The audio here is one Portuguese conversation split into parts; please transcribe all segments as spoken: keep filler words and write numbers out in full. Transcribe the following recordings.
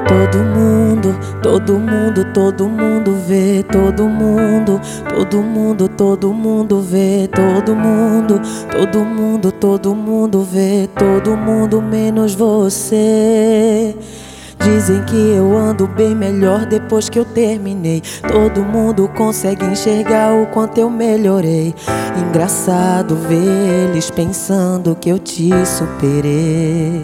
Todo mundo, todo mundo, todo mundo vê. Todo mundo, todo mundo, todo mundo vê. Todo mundo, todo mundo, todo mundo vê. Todo mundo menos você. Dizem que eu ando bem melhor depois que eu terminei. Todo mundo consegue enxergar o quanto eu melhorei. Engraçado ver eles pensando que eu te superei,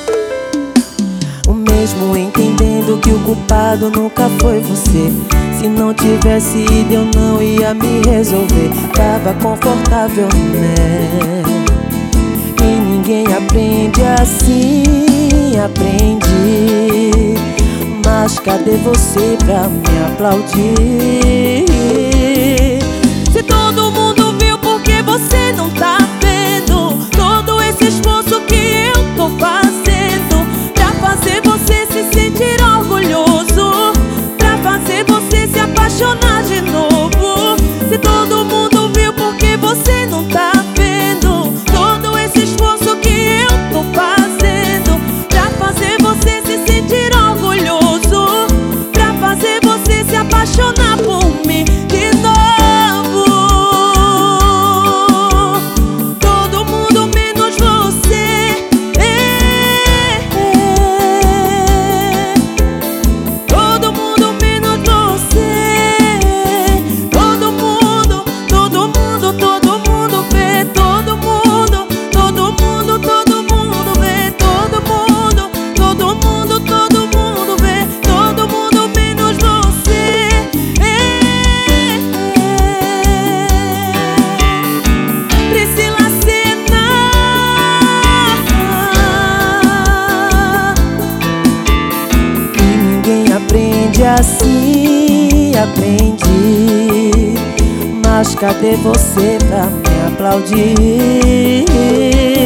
o mesmo entendendo que o culpado nunca foi você. Se não tivesse ido eu não ia me resolver. Tava confortável, né? E ninguém aprende assim, aprendi. Mas cadê você pra me aplaudir? Se todo mundo viu, por que você não tá vendo todo esse esforço que eu tô fazendo pra fazer você se sentir orgulhoso, pra fazer você se apaixonar de novo? Se todo mundo viu, por que você não tá vendo todo esse esforço que eu tô fazendo pra fazer você se sentir orgulhoso, pra fazer você se apaixonar por mim de novo? Todo mundo menos você. Todo mundo menos você. Todo mundo, todo mundo, todo mundo vê. Todo mundo, todo mundo, todo mundo vê. Todo mundo, todo mundo, todo mundo vê. Todo mundo menos você. Priscila Senna. E ninguém aprende assim, aprendi. Mas cadê você pra me aplaudir?